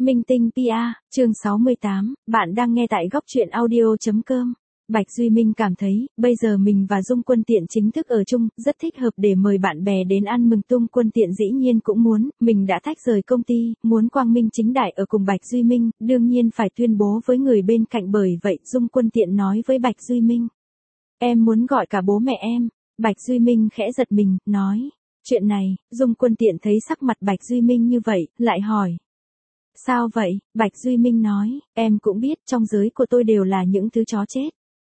Minh Tinh PR, chương 68, bạn đang nghe tại góc truyện audio.com. Bạch Duy Minh cảm thấy, bây giờ mình và Dung Quân Tiện chính thức ở chung, rất thích hợp để mời bạn bè đến ăn mừng. Dung Quân Tiện dĩ nhiên cũng muốn, mình đã tách rời công ty, muốn quang minh chính đại ở cùng Bạch Duy Minh, đương nhiên phải tuyên bố với người bên cạnh. Bởi vậy, Dung Quân Tiện nói với Bạch Duy Minh. Em muốn gọi cả bố mẹ em. Bạch Duy Minh khẽ giật mình, nói. Chuyện này, Dung Quân Tiện thấy sắc mặt Bạch Duy Minh như vậy, lại hỏi. Sao vậy? Bạch Duy Minh nói, em cũng biết trong giới của tôi đều là những thứ chó chết.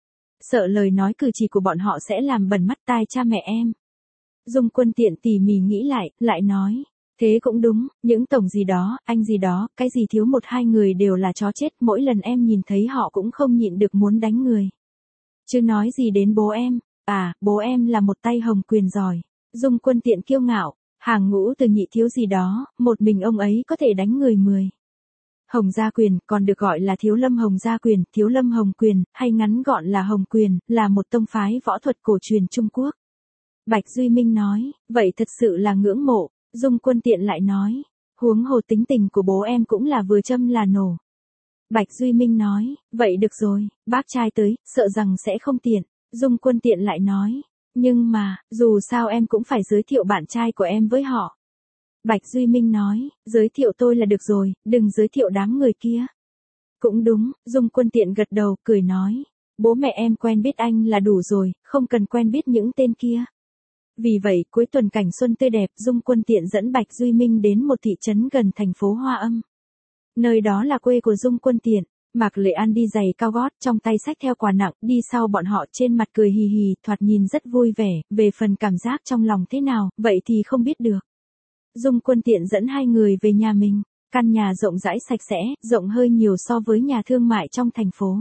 Sợ lời nói cử chỉ của bọn họ sẽ làm bẩn mắt tai cha mẹ em. Dung Quân Tiện tỉ mỉ nghĩ lại nói. Thế cũng đúng, những tổng gì đó, anh gì đó, cái gì thiếu một hai người đều là chó chết. Mỗi lần em nhìn thấy họ cũng không nhịn được muốn đánh người. Chứ nói gì đến bố em. À, bố em là một tay hồng quyền giỏi. Dung Quân Tiện kiêu ngạo. Hàng ngũ từ nhị thiếu gì đó, một mình ông ấy có thể đánh người 10. Hồng Gia Quyền, còn được gọi là Thiếu Lâm Hồng Gia Quyền, Thiếu Lâm Hồng Quyền, hay ngắn gọn là Hồng Quyền, là một tông phái võ thuật cổ truyền Trung Quốc. Bạch Duy Minh nói, vậy thật sự là ngưỡng mộ. Dung Quân Tiện lại nói, huống hồ tính tình của bố em cũng là vừa châm là nổ. Bạch Duy Minh nói, vậy được rồi, bác trai tới, sợ rằng sẽ không tiện. Dung Quân Tiện lại nói, nhưng mà, dù sao em cũng phải giới thiệu bạn trai của em với họ. Bạch Duy Minh nói, giới thiệu tôi là được rồi, đừng giới thiệu đám người kia. Cũng đúng, Dung Quân Tiện gật đầu, cười nói, bố mẹ em quen biết anh là đủ rồi, không cần quen biết những tên kia. Vì vậy, cuối tuần cảnh xuân tươi đẹp, Dung Quân Tiện dẫn Bạch Duy Minh đến một thị trấn gần thành phố Hoa Âm. Nơi đó là quê của Dung Quân Tiện. Mạc Lệ An đi giày cao gót, trong tay xách theo quà nặng, đi sau bọn họ trên mặt cười hì hì, thoạt nhìn rất vui vẻ, về phần cảm giác trong lòng thế nào, vậy thì không biết được. Dung Quân Tiện dẫn hai người về nhà mình, căn nhà rộng rãi sạch sẽ, rộng hơi nhiều so với nhà thương mại trong thành phố.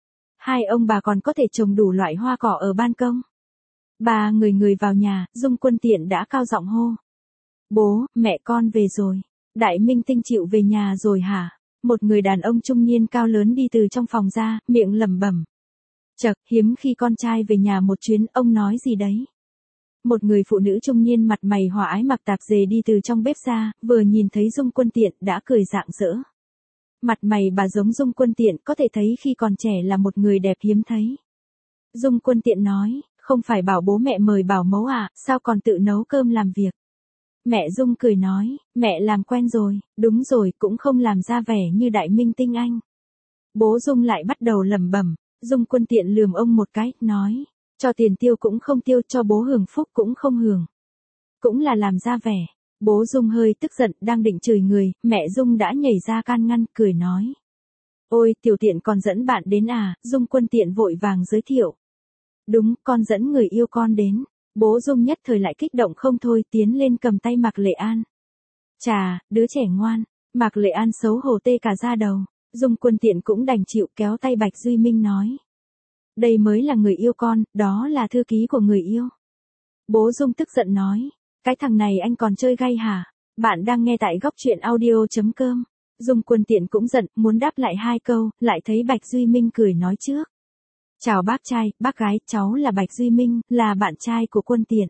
Hai ông bà còn có thể trồng đủ loại hoa cỏ ở ban công. Ba người vào nhà, Dung Quân Tiện đã cao giọng hô. Bố, mẹ con về rồi. Đại Minh Tinh chịu về nhà rồi hả? Một người đàn ông trung niên cao lớn đi từ trong phòng ra, miệng lẩm bẩm. Chậc, hiếm khi con trai về nhà một chuyến, ông nói gì đấy? Một người phụ nữ trung niên mặt mày hòa ái mặc tạp dề đi từ trong bếp ra, vừa nhìn thấy Dung Quân Tiện đã cười rạng rỡ. Mặt mày bà giống Dung Quân Tiện, có thể thấy khi còn trẻ là một người đẹp hiếm thấy. Dung Quân Tiện nói, không phải bảo bố mẹ mời bảo mẫu à, sao còn tự nấu cơm làm việc? Mẹ Dung cười nói, mẹ làm quen rồi, đúng rồi, cũng không làm ra vẻ như Đại Minh Tinh anh. Bố Dung lại bắt đầu lẩm bẩm. Dung Quân Tiện lườm ông một cái, nói, cho tiền tiêu cũng không tiêu, cho bố hưởng phúc cũng không hưởng. Cũng là làm ra vẻ. Bố Dung hơi tức giận, đang định chửi người, mẹ Dung đã nhảy ra can ngăn, cười nói. Ôi, Tiểu Tiện còn dẫn bạn đến à? Dung Quân Tiện vội vàng giới thiệu. Đúng, con dẫn người yêu con đến. Bố Dung nhất thời lại kích động không thôi, tiến lên cầm tay Mạc Lệ An. Chà, đứa trẻ ngoan. Mạc Lệ An xấu hổ tê cả da đầu. Dung Quân Tiện cũng đành chịu, kéo tay Bạch Duy Minh nói. Đây mới là người yêu con, đó là thư ký của người yêu. Bố Dung tức giận nói. Cái thằng này anh còn chơi gay hả? Bạn đang nghe tại góc truyện audio.com. Dung Quân Tiện cũng giận, muốn đáp lại hai câu, lại thấy Bạch Duy Minh cười nói trước. Chào bác trai, bác gái, cháu là Bạch Duy Minh, là bạn trai của Quân Tiện.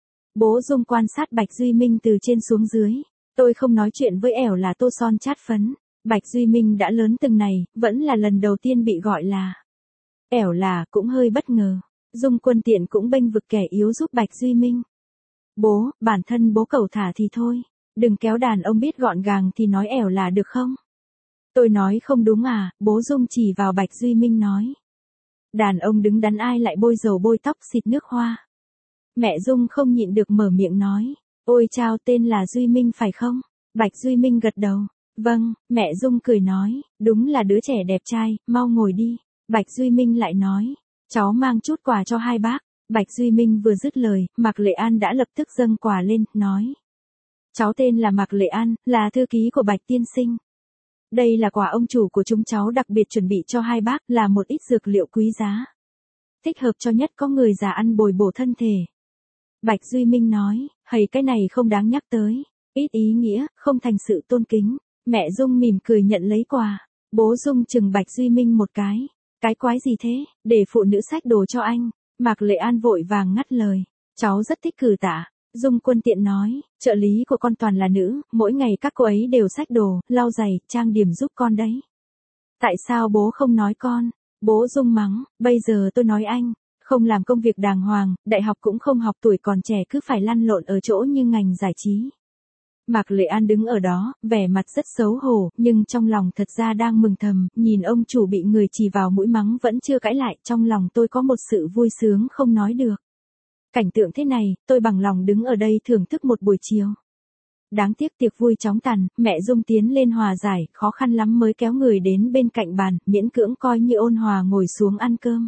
Bố Dung quan sát Bạch Duy Minh từ trên xuống dưới. Tôi không nói chuyện với ẻo là tô son chát phấn. Bạch Duy Minh đã lớn từng này, vẫn là lần đầu tiên bị gọi là ẻo là, cũng hơi bất ngờ. Dung Quân Tiện cũng bênh vực kẻ yếu giúp Bạch Duy Minh. Bố, bản thân bố cẩu thả thì thôi. Đừng kéo đàn ông biết gọn gàng thì nói ẻo là được không? Tôi nói không đúng à? Bố Dung chỉ vào Bạch Duy Minh nói. Đàn ông đứng đắn ai lại bôi dầu bôi tóc xịt nước hoa. Mẹ Dung không nhịn được mở miệng nói. Ôi chao, tên là Duy Minh phải không? Bạch Duy Minh gật đầu. Vâng, mẹ Dung cười nói. Đúng là đứa trẻ đẹp trai, mau ngồi đi. Bạch Duy Minh lại nói. Cháu mang chút quà cho hai bác. Bạch Duy Minh vừa dứt lời, Mạc Lệ An đã lập tức dâng quà lên, nói. Cháu tên là Mạc Lệ An, là thư ký của Bạch tiên sinh. Đây là quà ông chủ của chúng cháu đặc biệt chuẩn bị cho hai bác, là một ít dược liệu quý giá. Thích hợp cho nhất có người già ăn bồi bổ thân thể. Bạch Duy Minh nói, hầy cái này không đáng nhắc tới. Ít ý nghĩa, không thành sự tôn kính. Mẹ Dung mỉm cười nhận lấy quà. Bố Dung chừng Bạch Duy Minh một cái. Cái quái gì thế, để phụ nữ xách đồ cho anh. Mạc Lệ An vội vàng ngắt lời. Cháu rất thích cử tạ. Dung Quân tiện nói, trợ lý của con toàn là nữ, mỗi ngày các cô ấy đều xách đồ, lau giày, trang điểm giúp con đấy. Tại sao bố không nói con? Bố Dung mắng, bây giờ tôi nói anh, không làm công việc đàng hoàng, đại học cũng không học, tuổi còn trẻ cứ phải lăn lộn ở chỗ như ngành giải trí. Mạc Lệ An đứng ở đó, vẻ mặt rất xấu hổ, nhưng trong lòng thật ra đang mừng thầm, nhìn ông chủ bị người chỉ vào mũi mắng vẫn chưa cãi lại, trong lòng tôi có một sự vui sướng không nói được. Cảnh tượng thế này, tôi bằng lòng đứng ở đây thưởng thức một buổi chiều. Đáng tiếc tiệc vui chóng tàn, mẹ Dung tiến lên hòa giải, khó khăn lắm mới kéo người đến bên cạnh bàn, miễn cưỡng coi như ôn hòa ngồi xuống ăn cơm.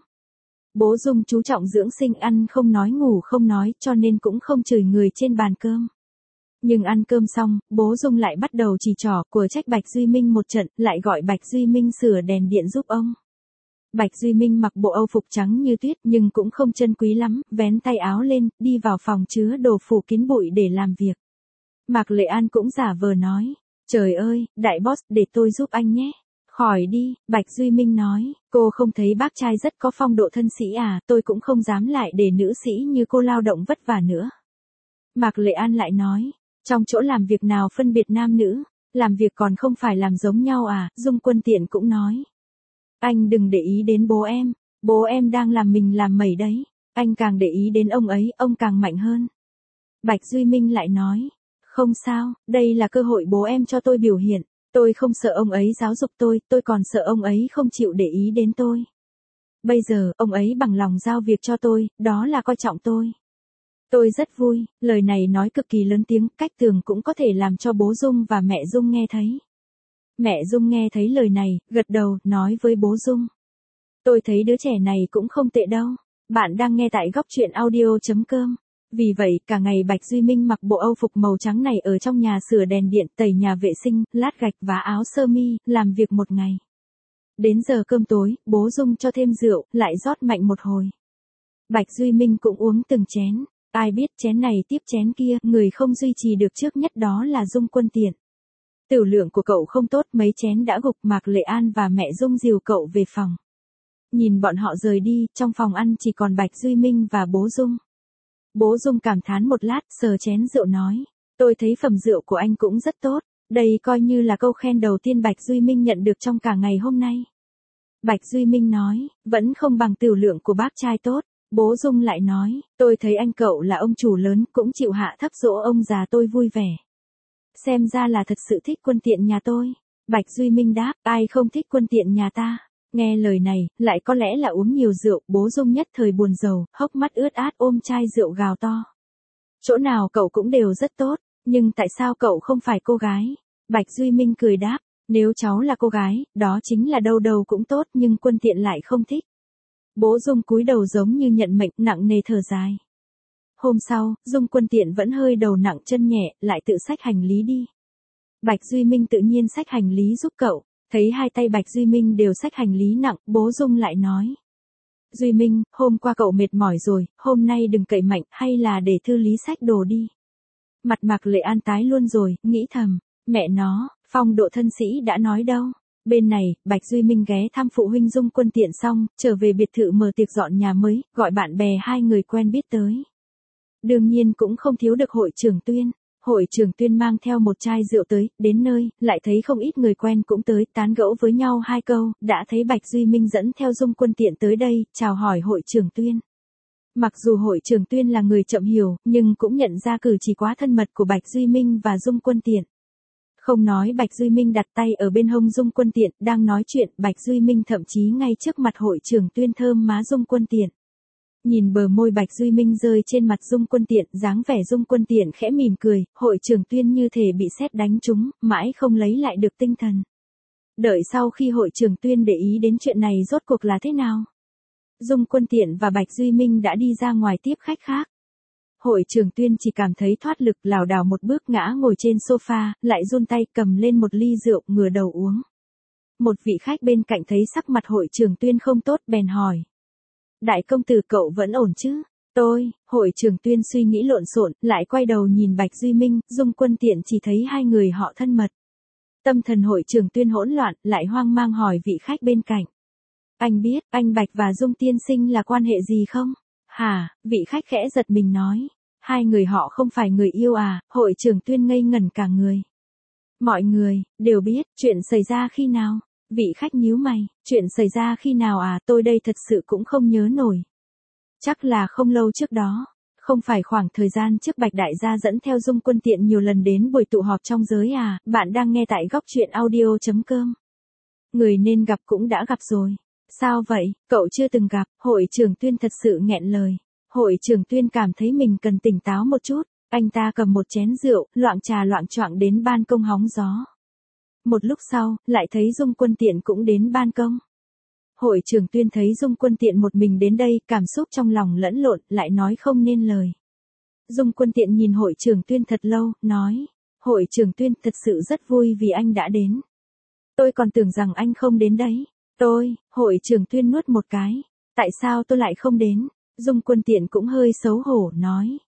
Bố Dung chú trọng dưỡng sinh, ăn không nói ngủ không nói, cho nên cũng không chửi người trên bàn cơm. Nhưng ăn cơm xong, bố Dung lại bắt đầu chỉ trỏ, của trách Bạch Duy Minh một trận, lại gọi Bạch Duy Minh sửa đèn điện giúp ông. Bạch Duy Minh mặc bộ âu phục trắng như tuyết nhưng cũng không chân quý lắm, vén tay áo lên, đi vào phòng chứa đồ phủ kín bụi để làm việc. Mạc Lệ An cũng giả vờ nói, trời ơi, đại boss, để tôi giúp anh nhé. Khỏi đi, Bạch Duy Minh nói, cô không thấy bác trai rất có phong độ thân sĩ à, tôi cũng không dám lại để nữ sĩ như cô lao động vất vả nữa. Mạc Lệ An lại nói, trong chỗ làm việc nào phân biệt nam nữ, làm việc còn không phải làm giống nhau à, Dung Quân tiện cũng nói. Anh đừng để ý đến bố em đang làm mình làm mẩy đấy, anh càng để ý đến ông ấy, ông càng mạnh hơn. Bạch Duy Minh lại nói, không sao, đây là cơ hội bố em cho tôi biểu hiện, tôi không sợ ông ấy giáo dục tôi còn sợ ông ấy không chịu để ý đến tôi. Bây giờ, ông ấy bằng lòng giao việc cho tôi, đó là coi trọng tôi. Tôi rất vui, lời này nói cực kỳ lớn tiếng, cách tường cũng có thể làm cho bố Dung và mẹ Dung nghe thấy. Mẹ Dung nghe thấy lời này, gật đầu, nói với bố Dung. Tôi thấy đứa trẻ này cũng không tệ đâu. Bạn đang nghe tại góc truyện audio.com. Vì vậy, cả ngày Bạch Duy Minh mặc bộ âu phục màu trắng này ở trong nhà sửa đèn điện, tẩy nhà vệ sinh, lát gạch và áo sơ mi, làm việc một ngày. Đến giờ cơm tối, bố Dung cho thêm rượu, lại rót mạnh một hồi. Bạch Duy Minh cũng uống từng chén. Ai biết chén này tiếp chén kia, người không duy trì được trước nhất đó là Dung Quân tiện. Tửu lượng của cậu không tốt, mấy chén đã gục. Mạc Lệ An và mẹ Dung dìu cậu về phòng. Nhìn bọn họ rời đi, trong phòng ăn chỉ còn Bạch Duy Minh và bố Dung. Bố Dung cảm thán một lát, sờ chén rượu nói, tôi thấy phẩm rượu của anh cũng rất tốt, đây coi như là câu khen đầu tiên Bạch Duy Minh nhận được trong cả ngày hôm nay. Bạch Duy Minh nói, vẫn không bằng tửu lượng của bác trai tốt. Bố Dung lại nói, tôi thấy anh cậu là ông chủ lớn, cũng chịu hạ thấp dỗ ông già tôi vui vẻ. Xem ra là thật sự thích Quân tiện nhà tôi. Bạch Duy Minh đáp, ai không thích Quân tiện nhà ta. Nghe lời này, lại có lẽ là uống nhiều rượu, bố Dung nhất thời buồn rầu, hốc mắt ướt át ôm chai rượu gào to. Chỗ nào cậu cũng đều rất tốt, nhưng tại sao cậu không phải cô gái? Bạch Duy Minh cười đáp, nếu cháu là cô gái, đó chính là đâu đâu cũng tốt, nhưng Quân tiện lại không thích. Bố Dung cúi đầu giống như nhận mệnh, nặng nề thở dài. Hôm sau, Dung Quân tiện vẫn hơi đầu nặng chân nhẹ, lại tự xách hành lý đi. Bạch Duy Minh tự nhiên xách hành lý giúp cậu, thấy hai tay Bạch Duy Minh đều xách hành lý nặng, bố Dung lại nói. Duy Minh, hôm qua cậu mệt mỏi rồi, hôm nay đừng cậy mạnh, hay là để Thư Lý xách đồ đi. Mặt Mạc Lệ An tái luôn rồi, nghĩ thầm, mẹ nó, phong độ thân sĩ đã nói đâu. Bên này, Bạch Duy Minh ghé thăm phụ huynh Dung Quân tiện xong, trở về biệt thự mở tiệc dọn nhà mới, gọi bạn bè hai người quen biết tới. Đương nhiên cũng không thiếu được hội trưởng Tuyên. Hội trưởng Tuyên mang theo một chai rượu tới, đến nơi, lại thấy không ít người quen cũng tới, tán gẫu với nhau hai câu, đã thấy Bạch Duy Minh dẫn theo Dung Quân tiện tới đây, chào hỏi hội trưởng Tuyên. Mặc dù hội trưởng Tuyên là người chậm hiểu, nhưng cũng nhận ra cử chỉ quá thân mật của Bạch Duy Minh và Dung Quân tiện. Không nói Bạch Duy Minh đặt tay ở bên hông Dung Quân tiện, đang nói chuyện, Bạch Duy Minh thậm chí ngay trước mặt hội trưởng Tuyên thơm má Dung Quân tiện. Nhìn bờ môi Bạch Duy Minh rơi trên mặt Dung Quân tiện, dáng vẻ Dung Quân tiện khẽ mỉm cười, hội trưởng Tuyên như thể bị sét đánh trúng, mãi không lấy lại được tinh thần. Đợi sau khi hội trưởng Tuyên để ý đến chuyện này rốt cuộc là thế nào, Dung Quân tiện và Bạch Duy Minh đã đi ra ngoài tiếp khách khác. Hội trưởng Tuyên chỉ cảm thấy thoát lực, lảo đảo một bước ngã ngồi trên sofa, lại run tay cầm lên một ly rượu, ngửa đầu uống. Một vị khách bên cạnh thấy sắc mặt hội trưởng Tuyên không tốt, bèn hỏi. Đại công tử cậu vẫn ổn chứ? Hội trưởng Tuyên suy nghĩ lộn xộn, lại quay đầu nhìn Bạch Duy Minh, Dung Quân tiện chỉ thấy hai người họ thân mật. Tâm thần hội trưởng Tuyên hỗn loạn, lại hoang mang hỏi vị khách bên cạnh. Anh biết, anh Bạch và Dung tiên sinh là quan hệ gì không? Hả, vị khách khẽ giật mình nói. Hai người họ không phải người yêu à, Hội trưởng Tuyên ngây ngẩn cả người. Mọi người, đều biết, chuyện xảy ra khi nào? Vị khách nhíu mày, chuyện xảy ra khi nào à, tôi đây thật sự cũng không nhớ nổi. Chắc là không lâu trước đó. Không phải khoảng thời gian trước Bạch Đại gia dẫn theo Dung Quân Tiện nhiều lần đến buổi tụ họp trong giới à, bạn đang nghe tại góc truyện audio.com. Người nên gặp cũng đã gặp rồi. Sao vậy, cậu chưa từng gặp, Hội trưởng Tuyên thật sự nghẹn lời. Hội trưởng Tuyên cảm thấy mình cần tỉnh táo một chút, anh ta cầm một chén rượu, loạng trà loạng choạng đến ban công hóng gió. Một lúc sau, lại thấy Dung Quân Tiện cũng đến ban công. Hội trưởng Tuyên thấy Dung Quân Tiện một mình đến đây, cảm xúc trong lòng lẫn lộn, lại nói không nên lời. Dung Quân Tiện nhìn Hội trưởng Tuyên thật lâu, nói, Hội trưởng Tuyên thật sự rất vui vì anh đã đến. Tôi còn tưởng rằng anh không đến đấy. Hội trưởng Tuyên nuốt một cái. Tại sao tôi lại không đến? Dung Quân Tiện cũng hơi xấu hổ, nói.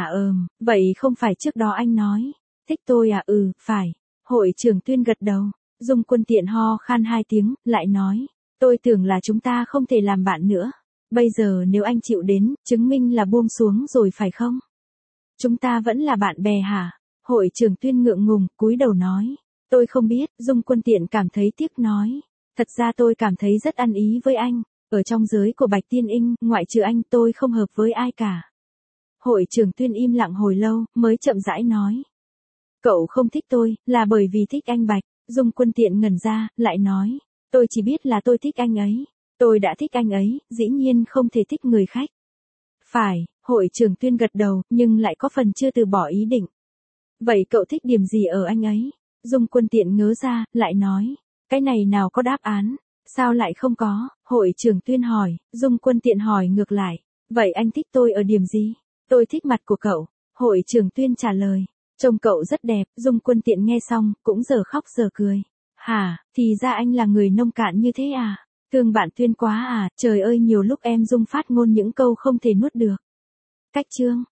Vậy không phải trước đó anh nói. Thích tôi à? Phải. Hội trưởng Tuyên gật đầu. Dung Quân Tiện ho khan 2 tiếng, lại nói. Tôi tưởng là chúng ta không thể làm bạn nữa. Bây giờ nếu anh chịu đến, chứng minh là buông xuống rồi phải không? Chúng ta vẫn là bạn bè hả? Hội trưởng Tuyên ngượng ngùng, cúi đầu nói. Tôi không biết, Dung Quân Tiện cảm thấy tiếc nói. Thật ra tôi cảm thấy rất ăn ý với anh. Ở trong giới của Bạch Tiên Inh, ngoại trừ anh tôi không hợp với ai cả. Hội trưởng Tuyên im lặng hồi lâu, mới chậm rãi nói. Cậu không thích tôi, là bởi vì thích anh Bạch. Dung Quân Tiện ngẩn ra, lại nói. Tôi chỉ biết là tôi thích anh ấy. Tôi đã thích anh ấy, dĩ nhiên không thể thích người khác. Phải, Hội trưởng Tuyên gật đầu, nhưng lại có phần chưa từ bỏ ý định. Vậy cậu thích điểm gì ở anh ấy? Dung Quân Tiện ngớ ra, lại nói. Cái này nào có đáp án? Sao lại không có? Hội trưởng Tuyên hỏi, Dung Quân Tiện hỏi ngược lại. Vậy anh thích tôi ở điểm gì? Tôi thích mặt của cậu. Hội trưởng Tuyên trả lời. Trông cậu rất đẹp. Dung Quân Tiện nghe xong, cũng giờ khóc giờ cười. Hả, thì ra anh là người nông cạn như thế à? Thương bạn Tuyên quá à, trời ơi nhiều lúc em Dung phát ngôn những câu không thể nuốt được. Cách chương